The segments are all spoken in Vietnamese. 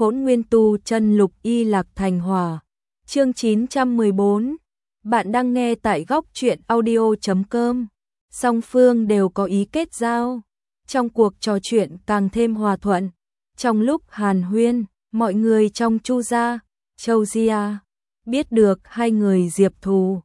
Hỗn Nguyên Tu Chân Lục Y Lạc Thành Hỏa. Chương 914. Bạn đang nghe tại góc truyện audio.com. Song phương đều có ý kết giao. Trong cuộc trò chuyện càng thêm hòa thuận. Trong lúc hàn huyên, mọi người trong Chu gia, Châu Gia biết được hai người Diệp Thù,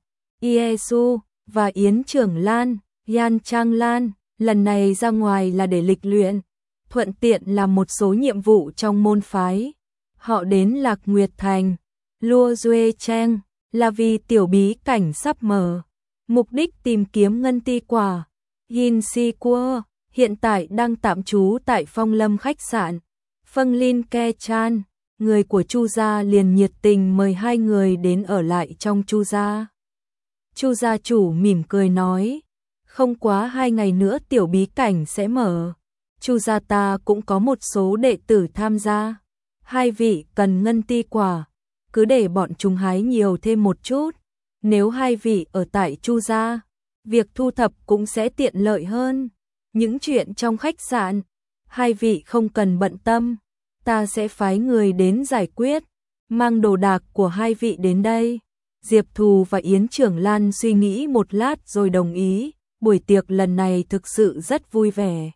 Yesu và Yến Trưởng Lan, Yan Trang Lan lần này ra ngoài là để lịch luyện, thuận tiện làm một số nhiệm vụ trong môn phái. Họ đến Lạc Nguyệt Thành, Lua Duê Trang là vì tiểu bí cảnh sắp mở. Mục đích tìm kiếm ngân ti quả. Yin Si Quơ hiện tại đang tạm trú tại Phong Lâm khách sạn. Phân Linh Ke Chan, người của Chu gia liền nhiệt tình mời hai người đến ở lại trong Chu gia. Chu gia chủ mỉm cười nói, không quá 2 ngày nữa tiểu bí cảnh sẽ mở. Chu gia ta cũng có một số đệ tử tham gia. Hai vị cần ngân ti quả, cứ để bọn chúng hái nhiều thêm một chút. Nếu hai vị ở tại Chu gia, việc thu thập cũng sẽ tiện lợi hơn. Những chuyện trong khách sạn, hai vị không cần bận tâm, ta sẽ phái người đến giải quyết. Mang đồ đạc của hai vị đến đây. Diệp Thù và Yến Trưởng Lan suy nghĩ một lát rồi đồng ý. Buổi tiệc lần này thực sự rất vui vẻ.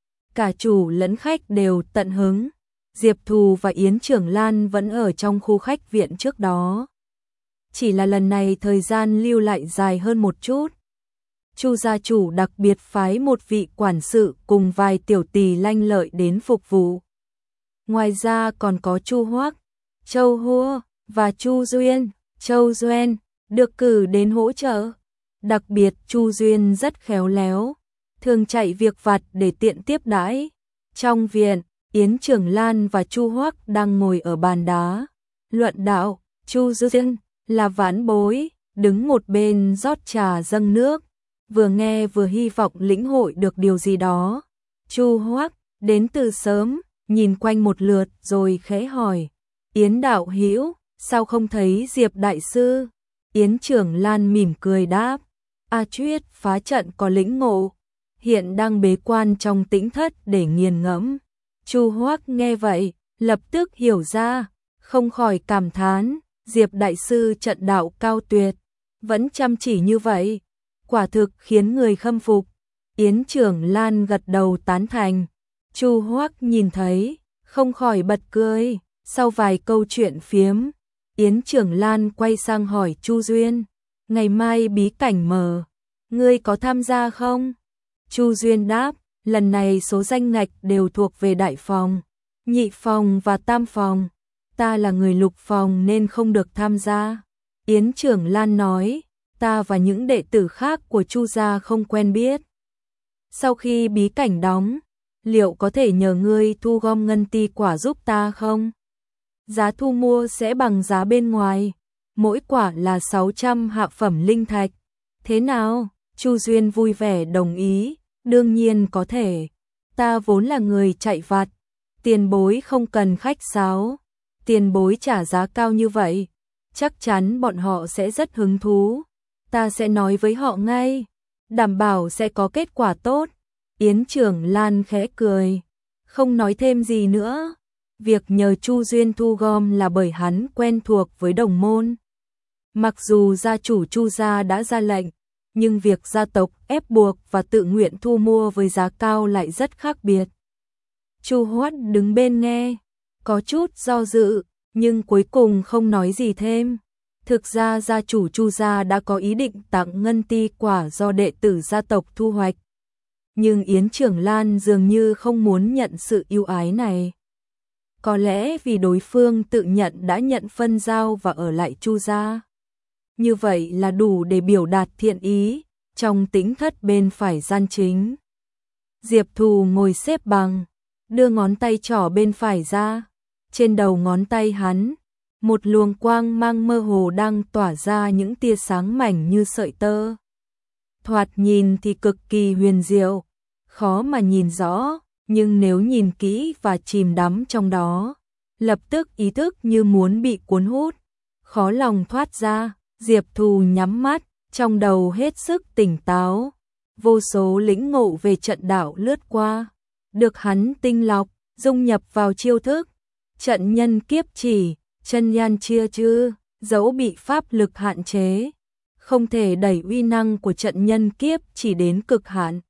Cả chủ lẫn khách đều tận hứng. Diệp Thù và Yến Trưởng Lan vẫn ở trong khu khách viện trước đó. Chỉ là lần này thời gian lưu lại dài hơn một chút. Chu gia chủ đặc biệt phái một vị quản sự cùng vài tiểu tỳ lanh lợi đến phục vụ. Ngoài ra còn có Chu Hoắc, Châu Hua và Chu Duyên, Châu Duyên được cử đến hỗ trợ. Đặc biệt Chu Duyên rất khéo léo, thường chạy việc vặt để tiện tiếp đãi. Trong viện, Yến Trưởng Lan và Chu Hoắc đang ngồi ở bàn đá luận đạo. Chu Duyên là vãn bối, đứng một bên rót trà dâng nước, vừa nghe vừa hy vọng lĩnh hội được điều gì đó. Chu Hoắc đến từ sớm, nhìn quanh một lượt rồi khẽ hỏi, Yến đạo hữu, sao không thấy Diệp đại sư? Yến Trưởng Lan mỉm cười đáp, A Chuyết phá trận có lĩnh ngộ, hiện đang bế quan trong tĩnh thất để nghiền ngẫm. Chu Hoắc nghe vậy, lập tức hiểu ra, không khỏi cảm thán, Diệp đại sư trận đạo cao tuyệt, vẫn chăm chỉ như vậy, quả thực khiến người khâm phục. Yến Trưởng Lan gật đầu tán thành. Chu Hoắc nhìn thấy, không khỏi bật cười. Sau vài câu chuyện phiếm, Yến Trưởng Lan quay sang hỏi Chu Duyên, ngày mai bí cảnh mở, ngươi có tham gia không? Chu Duyên đáp, lần này số danh ngạch đều thuộc về đại phòng, nhị phòng và tam phòng, ta là người lục phòng nên không được tham gia. Yến Trưởng Lan nói, ta và những đệ tử khác của Chu gia không quen biết. Sau khi bí cảnh đóng, liệu có thể nhờ ngươi thu gom ngân ti quả giúp ta không? Giá thu mua sẽ bằng giá bên ngoài, mỗi quả là 600 hạ phẩm linh thạch. Thế nào? Chu Duyên vui vẻ đồng ý, đương nhiên có thể. Ta vốn là người chạy vặt, tiền bối không cần khách sáo. Tiền bối trả giá cao như vậy, chắc chắn bọn họ sẽ rất hứng thú. Ta sẽ nói với họ ngay, đảm bảo sẽ có kết quả tốt. Yến Trưởng Lan khẽ cười, không nói thêm gì nữa. Việc nhờ Chu Duyên thu gom là bởi hắn quen thuộc với đồng môn. Mặc dù gia chủ Chu gia đã ra lệnh, nhưng việc gia tộc ép buộc và tự nguyện thu mua với giá cao lại rất khác biệt. Chu Hoắc đứng bên nghe, có chút do dự, nhưng cuối cùng không nói gì thêm. Thực ra gia chủ Chu gia đã có ý định tặng ngân ti quả do đệ tử gia tộc thu hoạch. Nhưng Yến Trưởng Lan dường như không muốn nhận sự ưu ái này. Có lẽ vì đối phương tự nhận đã nhận phân giao và ở lại Chu gia. Như vậy là đủ để biểu đạt thiện ý, trong tĩnh thất bên phải gian chính. Diệp Thù ngồi xếp bằng, đưa ngón tay trỏ bên phải ra. Trên đầu ngón tay hắn, một luồng quang mang mơ hồ đang tỏa ra những tia sáng mảnh như sợi tơ. Thoạt nhìn thì cực kỳ huyền diệu, khó mà nhìn rõ, nhưng nếu nhìn kỹ và chìm đắm trong đó, lập tức ý thức như muốn bị cuốn hút, khó lòng thoát ra. Diệp Thù nhắm mắt, trong đầu hết sức tỉnh táo, vô số lĩnh ngộ về trận đạo lướt qua, được hắn tinh lọc, dung nhập vào chiêu thức. trận nhân kiếp chỉ, chân nhan chia chư, dẫu bị pháp lực hạn chế, không thể đẩy uy năng của trận nhân kiếp chỉ đến cực hạn.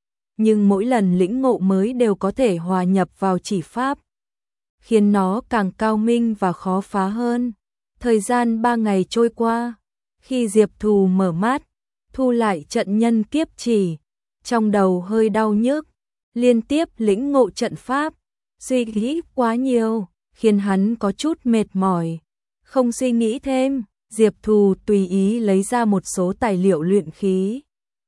Nhưng mỗi lần lĩnh ngộ mới đều có thể hòa nhập vào chỉ pháp, khiến nó càng cao minh và khó phá hơn. Thời gian 3 ngày trôi qua, khi Diệp Thù mở mắt, thu lại trận nhân kiếp chỉ, trong đầu hơi đau nhức, liên tiếp lĩnh ngộ trận pháp, suy nghĩ quá nhiều, khiến hắn có chút mệt mỏi. Không suy nghĩ thêm, Diệp Thù tùy ý lấy ra một số tài liệu luyện khí.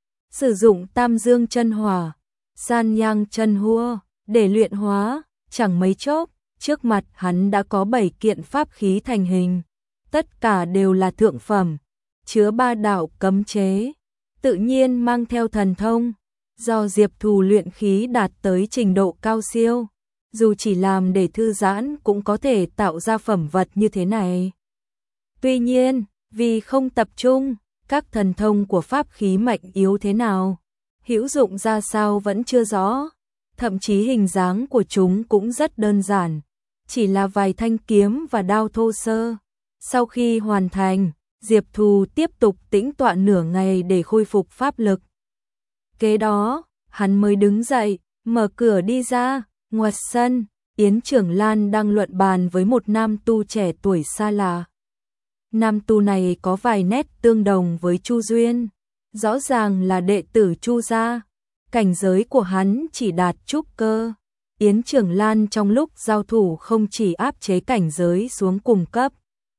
Sử dụng Tam Dương chân hỏa, San Nhang chân hua để luyện hóa, chẳng mấy chốc, trước mặt hắn đã có 7 kiện pháp khí thành hình. Tất cả đều là thượng phẩm, chứa 3 đạo cấm chế, tự nhiên mang theo thần thông. Do Diệp Thù luyện khí đạt tới trình độ cao siêu, dù chỉ làm để thư giãn cũng có thể tạo ra phẩm vật như thế này. Tuy nhiên, vì không tập trung, các thần thông của pháp khí mạnh yếu thế nào, hữu dụng ra sao vẫn chưa rõ, thậm chí hình dáng của chúng cũng rất đơn giản, chỉ là vài thanh kiếm và đao thô sơ. Sau khi hoàn thành, Diệp Thù tiếp tục tĩnh tọa nửa ngày để khôi phục pháp lực. Kế đó, hắn mới đứng dậy, mở cửa đi ra. Ngoài sân, Yến Trưởng Lan đang luận bàn với một nam tu trẻ tuổi xa lạ. Nam tu này có vài nét tương đồng với Chu Duyên, rõ ràng là đệ tử Chu gia. Cảnh giới của hắn chỉ đạt trúc cơ. Yến Trưởng Lan trong lúc giao thủ không chỉ áp chế cảnh giới xuống cùng cấp,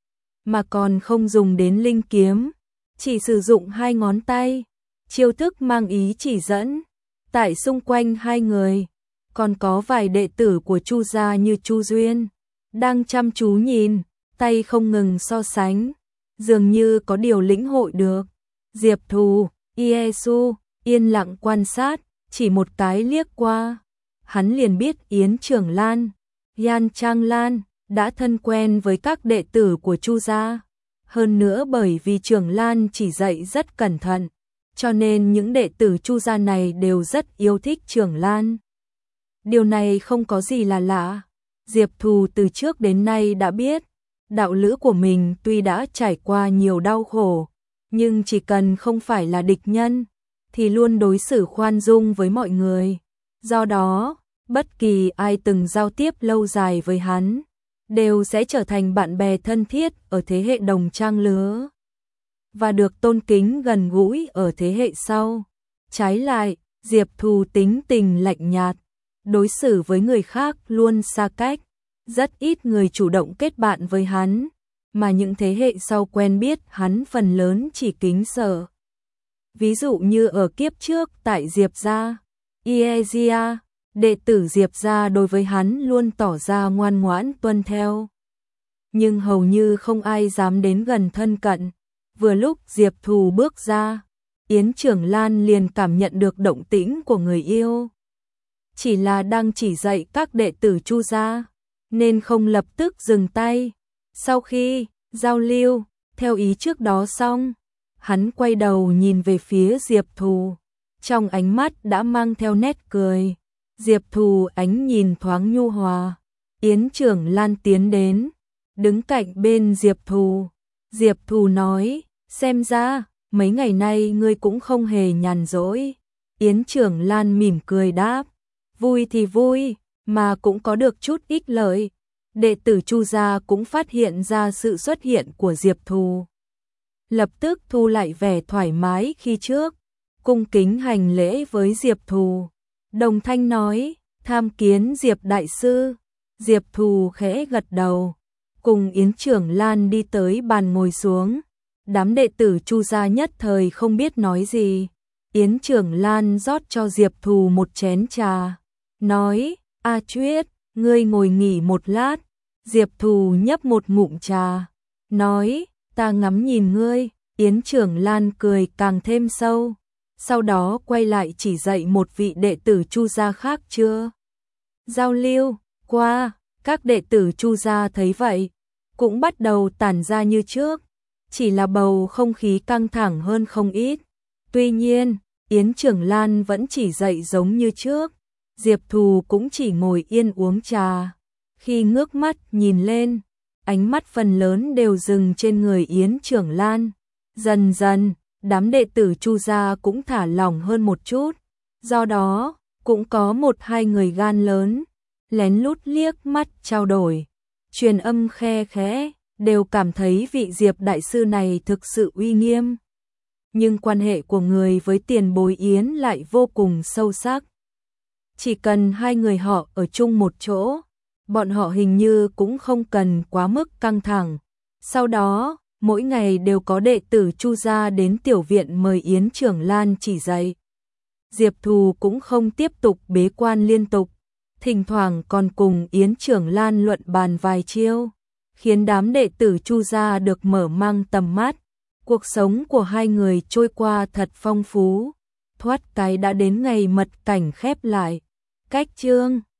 mà còn không dùng đến linh kiếm, chỉ sử dụng 2 ngón tay, chiêu thức mang ý chỉ dẫn. Tại xung quanh hai người, còn có vài đệ tử của Chu gia như Chu Duyên, đang chăm chú nhìn, tay không ngừng so sánh, dường như có điều lĩnh hội được. Diệp Thù, Iesu, yên lặng quan sát, chỉ một cái liếc qua, hắn liền biết Yến Trưởng Lan, Yan Trang Lan đã thân quen với các đệ tử của Chu gia. Hơn nữa bởi vì Trưởng Lan chỉ dạy rất cẩn thận, cho nên những đệ tử Chu gia này đều rất yêu thích Trưởng Lan. Điều này không có gì là lạ. Diệp Thù từ trước đến nay đã biết, đạo lữ của mình tuy đã trải qua nhiều đau khổ, nhưng chỉ cần không phải là địch nhân, thì luôn đối xử khoan dung với mọi người. Do đó, bất kỳ ai từng giao tiếp lâu dài với hắn, đều sẽ trở thành bạn bè thân thiết ở thế hệ đồng trang lứa, và được tôn kính gần gũi ở thế hệ sau. Trái lại, Diệp Thù tính tình lạnh nhạt, đối xử với người khác luôn xa cách, rất ít người chủ động kết bạn với hắn, mà những thế hệ sau quen biết hắn phần lớn chỉ kính sợ. Ví dụ như ở kiếp trước tại Diệp gia, Iezia, đệ tử Diệp gia đối với hắn luôn tỏ ra ngoan ngoãn tuân theo, nhưng hầu như không ai dám đến gần thân cận. Vừa lúc Diệp Thù bước ra, Yến Trưởng Lan liền cảm nhận được động tĩnh của người yêu. Chỉ là đang chỉ dạy các đệ tử Chu gia, nên không lập tức dừng tay. Sau khi giao lưu theo ý trước đó xong, hắn quay đầu nhìn về phía Diệp Thù, trong ánh mắt đã mang theo nét cười. Diệp Thù ánh nhìn thoáng nhu hòa. Yến Trưởng Lan tiến đến, đứng cạnh bên Diệp Thù. Diệp Thù nói, xem ra mấy ngày nay ngươi cũng không hề nhàn rỗi. Yến Trưởng Lan mỉm cười đáp, vui thì vui, mà cũng có được chút ích lợi. Đệ tử Chu gia cũng phát hiện ra sự xuất hiện của Diệp Thù, lập tức thu lại vẻ thoải mái khi trước, cung kính hành lễ với Diệp Thù. Đồng thanh nói, tham kiến Diệp đại sư. Diệp Thù khẽ gật đầu, cùng Yến Trưởng Lan đi tới bàn ngồi xuống. Đám đệ tử Chu gia nhất thời không biết nói gì. Yến Trưởng Lan rót cho Diệp Thù một chén trà, nói, A Chuyết, ngươi ngồi nghỉ một lát. Diệp Thù nhấp một ngụm trà, nói, ta ngắm nhìn ngươi. Yến Trưởng Lan cười càng thêm sâu, sau đó quay lại chỉ dạy một vị đệ tử Chu gia khác chưa giao lưu qua. Các đệ tử Chu gia thấy vậy, cũng bắt đầu tản ra như trước, chỉ là bầu không khí căng thẳng hơn không ít. Tuy nhiên, Yến Trưởng Lan vẫn chỉ dạy giống như trước, Diệp Thù cũng chỉ ngồi yên uống trà. Khi ngước mắt nhìn lên, ánh mắt phần lớn đều dừng trên người Yến Trưởng Lan. Dần dần, đám đệ tử Chu gia cũng thả lỏng hơn một chút, do đó cũng có một hai người gan lớn lén lút liếc mắt trao đổi, truyền âm khe khẽ, đều cảm thấy vị Diệp đại sư này thực sự uy nghiêm. Nhưng quan hệ của người với tiền bối Yến lại vô cùng sâu sắc. Chỉ cần hai người họ ở chung một chỗ, bọn họ hình như cũng không cần quá mức căng thẳng. Sau đó, mỗi ngày đều có đệ tử Chu gia đến tiểu viện mời Yến Trưởng Lan chỉ dạy. Diệp Thù cũng không tiếp tục bế quan liên tục, thỉnh thoảng còn cùng Yến Trưởng Lan luận bàn vài chiêu, khiến đám đệ tử Chu gia được mở mang tầm mắt. Cuộc sống của hai người trôi qua thật phong phú, thoát cái đã đến ngày mật cảnh khép lại. Cách chương